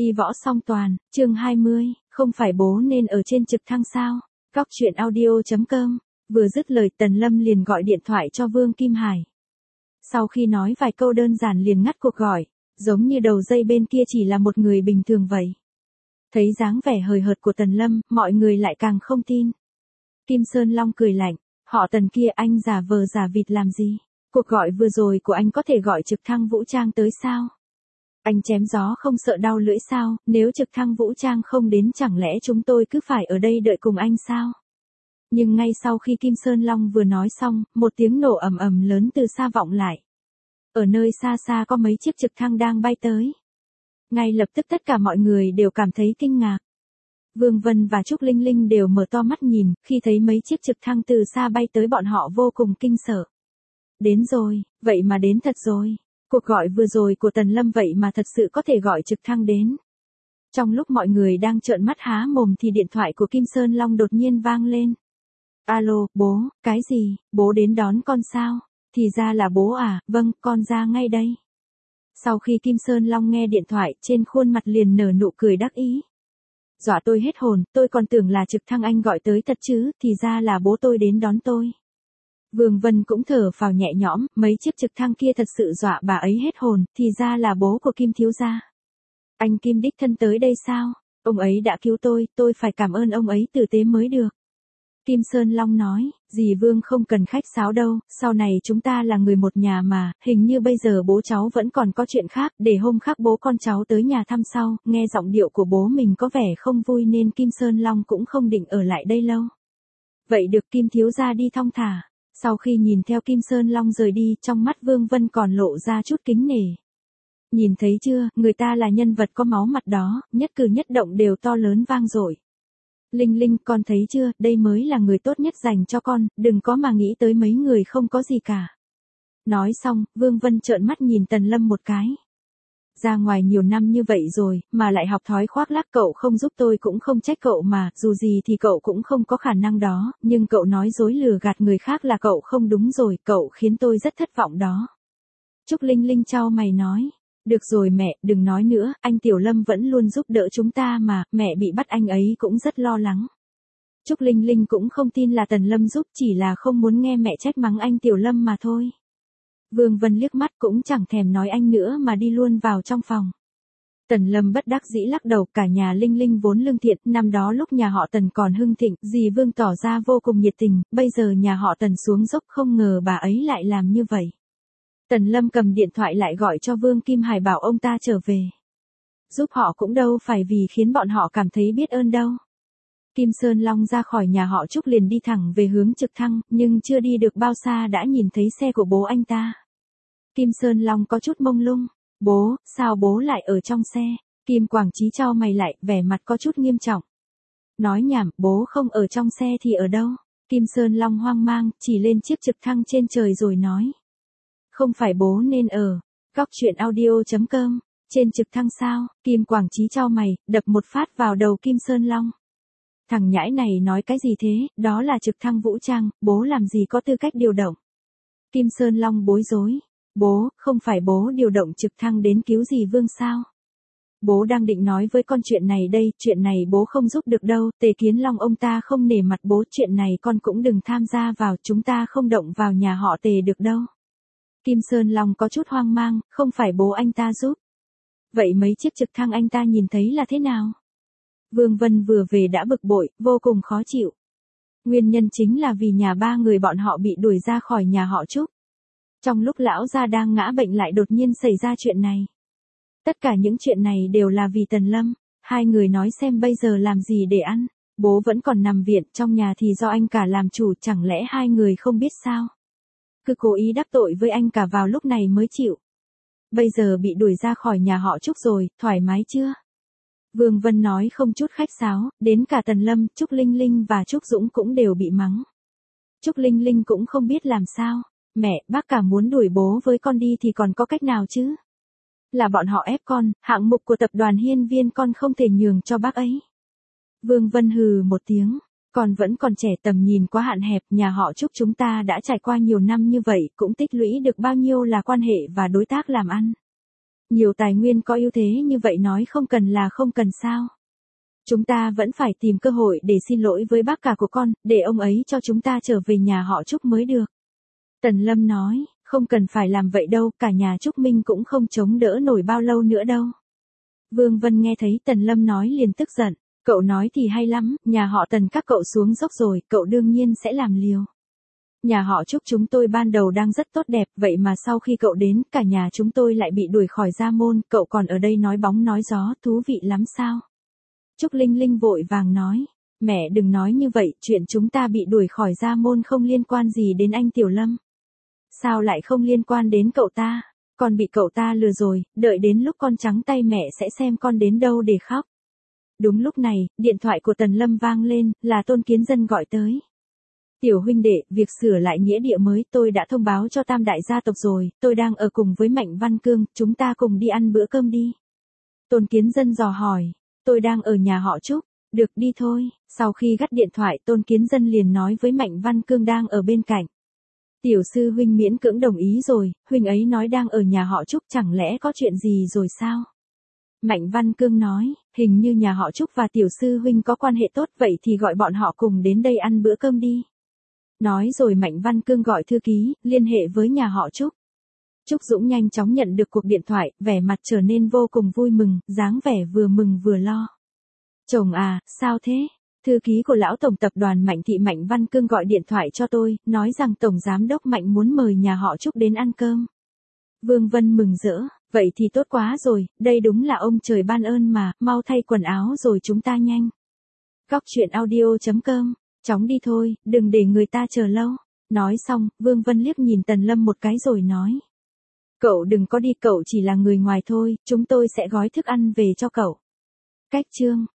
Y võ song toàn, chương 20, không phải bố nên ở trên trực thăng sao? Cóc truyện audio.com, vừa dứt lời Tần Lâm liền gọi điện thoại cho Vương Kim Hải. Sau khi nói vài câu đơn giản liền ngắt cuộc gọi, giống như đầu dây bên kia chỉ là một người bình thường vậy. Thấy dáng vẻ hời hợt của Tần Lâm, mọi người lại càng không tin. Kim Sơn Long cười lạnh, họ Tần kia anh giả vờ giả vịt làm gì? Cuộc gọi vừa rồi của anh có thể gọi trực thăng vũ trang tới sao? Anh chém gió không sợ đau lưỡi sao, nếu trực thăng vũ trang không đến chẳng lẽ chúng tôi cứ phải ở đây đợi cùng anh sao? Nhưng ngay sau khi Kim Sơn Long vừa nói xong, một tiếng nổ ầm ầm lớn từ xa vọng lại. Ở nơi xa xa có mấy chiếc trực thăng đang bay tới. Ngay lập tức tất cả mọi người đều cảm thấy kinh ngạc. Vương Vân và Trúc Linh Linh đều mở to mắt nhìn, khi thấy mấy chiếc trực thăng từ xa bay tới bọn họ vô cùng kinh sợ. Đến rồi, vậy mà đến thật rồi. Cuộc gọi vừa rồi của Tần Lâm vậy mà thật sự có thể gọi trực thăng đến. Trong lúc mọi người đang trợn mắt há mồm thì điện thoại của Kim Sơn Long đột nhiên vang lên. Alo, bố, cái gì, bố đến đón con sao? Thì ra là bố à, vâng, con ra ngay đây. Sau khi Kim Sơn Long nghe điện thoại, trên khuôn mặt liền nở nụ cười đắc ý. Dọa tôi hết hồn, tôi còn tưởng là trực thăng anh gọi tới thật chứ, thì ra là bố tôi đến đón tôi. Vương Vân cũng thở phào nhẹ nhõm, mấy chiếc trực thăng kia thật sự dọa bà ấy hết hồn, thì ra là bố của Kim thiếu gia. Anh Kim đích thân tới đây sao? Ông ấy đã cứu tôi phải cảm ơn ông ấy tử tế mới được. Kim Sơn Long nói, dì Vương không cần khách sáo đâu, sau này chúng ta là người một nhà mà, hình như bây giờ bố cháu vẫn còn có chuyện khác, để hôm khác bố con cháu tới nhà thăm sau, nghe giọng điệu của bố mình có vẻ không vui nên Kim Sơn Long cũng không định ở lại đây lâu. Vậy được, Kim thiếu gia đi thong thả. Sau khi nhìn theo Kim Sơn Long rời đi, trong mắt Vương Vân còn lộ ra chút kính nể. Nhìn thấy chưa, người ta là nhân vật có máu mặt đó, nhất cử nhất động đều to lớn vang dội. Linh Linh, con thấy chưa, đây mới là người tốt nhất dành cho con, đừng có mà nghĩ tới mấy người không có gì cả. Nói xong, Vương Vân trợn mắt nhìn Tần Lâm một cái. Ra ngoài nhiều năm như vậy rồi, mà lại học thói khoác lác, cậu không giúp tôi cũng không trách cậu mà, dù gì thì cậu cũng không có khả năng đó, nhưng cậu nói dối lừa gạt người khác là cậu không đúng rồi, cậu khiến tôi rất thất vọng đó. Trúc Linh Linh chau mày nói, được rồi mẹ, đừng nói nữa, anh Tiểu Lâm vẫn luôn giúp đỡ chúng ta mà, mẹ bị bắt anh ấy cũng rất lo lắng. Trúc Linh Linh cũng không tin là Tần Lâm giúp, chỉ là không muốn nghe mẹ trách mắng anh Tiểu Lâm mà thôi. Vương Vân liếc mắt cũng chẳng thèm nói anh nữa mà đi luôn vào trong phòng. Tần Lâm bất đắc dĩ lắc đầu, cả nhà Linh Linh vốn lương thiện, năm đó lúc nhà họ Tần còn hưng thịnh, dì Vương tỏ ra vô cùng nhiệt tình, bây giờ nhà họ Tần xuống dốc không ngờ bà ấy lại làm như vậy. Tần Lâm cầm điện thoại lại gọi cho Vương Kim Hải bảo ông ta trở về. Giúp họ cũng đâu phải vì khiến bọn họ cảm thấy biết ơn đâu. Kim Sơn Long ra khỏi nhà họ Trúc liền đi thẳng về hướng trực thăng, nhưng chưa đi được bao xa đã nhìn thấy xe của bố anh ta. Kim Sơn Long có chút mông lung. Bố, sao bố lại ở trong xe? Kim Quảng Chí chau mày lại, vẻ mặt có chút nghiêm trọng. Nói nhảm, bố không ở trong xe thì ở đâu? Kim Sơn Long hoang mang, chỉ lên chiếc trực thăng trên trời rồi nói. Không phải bố nên ở. Cóc truyện audio.com, trên trực thăng sao? Kim Quảng Chí chau mày, đập một phát vào đầu Kim Sơn Long. Thằng nhãi này nói cái gì thế, đó là trực thăng vũ trang, bố làm gì có tư cách điều động? Kim Sơn Long bối rối. Bố, không phải bố điều động trực thăng đến cứu dì Vương sao? Bố đang định nói với con chuyện này đây, chuyện này bố không giúp được đâu, Tề Kiến Long ông ta không nể mặt bố, chuyện này con cũng đừng tham gia vào, chúng ta không động vào nhà họ Tề được đâu. Kim Sơn Long có chút hoang mang, không phải bố anh ta giúp. Vậy mấy chiếc trực thăng anh ta nhìn thấy là thế nào? Vương Vân vừa về đã bực bội, vô cùng khó chịu. Nguyên nhân chính là vì nhà ba người bọn họ bị đuổi ra khỏi nhà họ Trúc. Trong lúc lão gia đang ngã bệnh lại đột nhiên xảy ra chuyện này. Tất cả những chuyện này đều là vì Tần Lâm. Hai người nói xem bây giờ làm gì để ăn. Bố vẫn còn nằm viện, trong nhà thì do anh cả làm chủ, chẳng lẽ hai người không biết sao? Cứ cố ý đắc tội với anh cả vào lúc này mới chịu. Bây giờ bị đuổi ra khỏi nhà họ Trúc rồi, thoải mái chưa? Vương Vân nói không chút khách sáo, đến cả Tần Lâm, Trúc Linh Linh và Trúc Dũng cũng đều bị mắng. Trúc Linh Linh cũng không biết làm sao. Mẹ, bác cả muốn đuổi bố với con đi thì còn có cách nào chứ? Là bọn họ ép con, hạng mục của tập đoàn Hiên Viên con không thể nhường cho bác ấy. Vương Vân hừ một tiếng, con vẫn còn trẻ, tầm nhìn quá hạn hẹp, nhà họ Trúc chúng ta đã trải qua nhiều năm như vậy, cũng tích lũy được bao nhiêu là quan hệ và đối tác làm ăn. Nhiều tài nguyên có ưu thế như vậy nói không cần là không cần sao. Chúng ta vẫn phải tìm cơ hội để xin lỗi với bác cả của con, để ông ấy cho chúng ta trở về nhà họ Trúc mới được. Tần Lâm nói, không cần phải làm vậy đâu, cả nhà Trúc Minh cũng không chống đỡ nổi bao lâu nữa đâu. Vương Vân nghe thấy Tần Lâm nói liền tức giận, cậu nói thì hay lắm, nhà họ Tần các cậu xuống dốc rồi, cậu đương nhiên sẽ làm liều. Nhà họ Trúc chúng tôi ban đầu đang rất tốt đẹp, vậy mà sau khi cậu đến, cả nhà chúng tôi lại bị đuổi khỏi gia môn, cậu còn ở đây nói bóng nói gió, thú vị lắm sao? Trúc Linh Linh vội vàng nói, mẹ đừng nói như vậy, chuyện chúng ta bị đuổi khỏi gia môn không liên quan gì đến anh Tiểu Lâm. Sao lại không liên quan đến cậu ta? Con bị cậu ta lừa rồi, đợi đến lúc con trắng tay mẹ sẽ xem con đến đâu để khóc. Đúng lúc này, điện thoại của Tần Lâm vang lên, là Tôn Kiến Dân gọi tới. Tiểu huynh đệ, việc sửa lại nghĩa địa mới tôi đã thông báo cho tam đại gia tộc rồi, tôi đang ở cùng với Mạnh Văn Cương, chúng ta cùng đi ăn bữa cơm đi. Tôn Kiến Dân dò hỏi, tôi đang ở nhà họ Trúc, được đi thôi. Sau khi gắt điện thoại, Tôn Kiến Dân liền nói với Mạnh Văn Cương đang ở bên cạnh. Tiểu sư huynh miễn cưỡng đồng ý rồi, huynh ấy nói đang ở nhà họ Trúc, chẳng lẽ có chuyện gì rồi sao? Mạnh Văn Cương nói, hình như nhà họ Trúc và tiểu sư huynh có quan hệ tốt, vậy thì gọi bọn họ cùng đến đây ăn bữa cơm đi. Nói rồi Mạnh Văn Cương gọi thư ký, liên hệ với nhà họ Trúc. Trúc Dũng nhanh chóng nhận được cuộc điện thoại, vẻ mặt trở nên vô cùng vui mừng, dáng vẻ vừa mừng vừa lo. Chồng à, sao thế? Thư ký của lão tổng tập đoàn Mạnh Thị Mạnh Văn Cương gọi điện thoại cho tôi, nói rằng tổng giám đốc Mạnh muốn mời nhà họ Trúc đến ăn cơm. Vương Vân mừng rỡ, vậy thì tốt quá rồi, đây đúng là ông trời ban ơn mà, mau thay quần áo rồi chúng ta nhanh. Góc truyện audio.com, chóng đi thôi, đừng để người ta chờ lâu. Nói xong, Vương Vân liếc nhìn Tần Lâm một cái rồi nói. Cậu đừng có đi, cậu chỉ là người ngoài thôi, chúng tôi sẽ gói thức ăn về cho cậu. Cách chương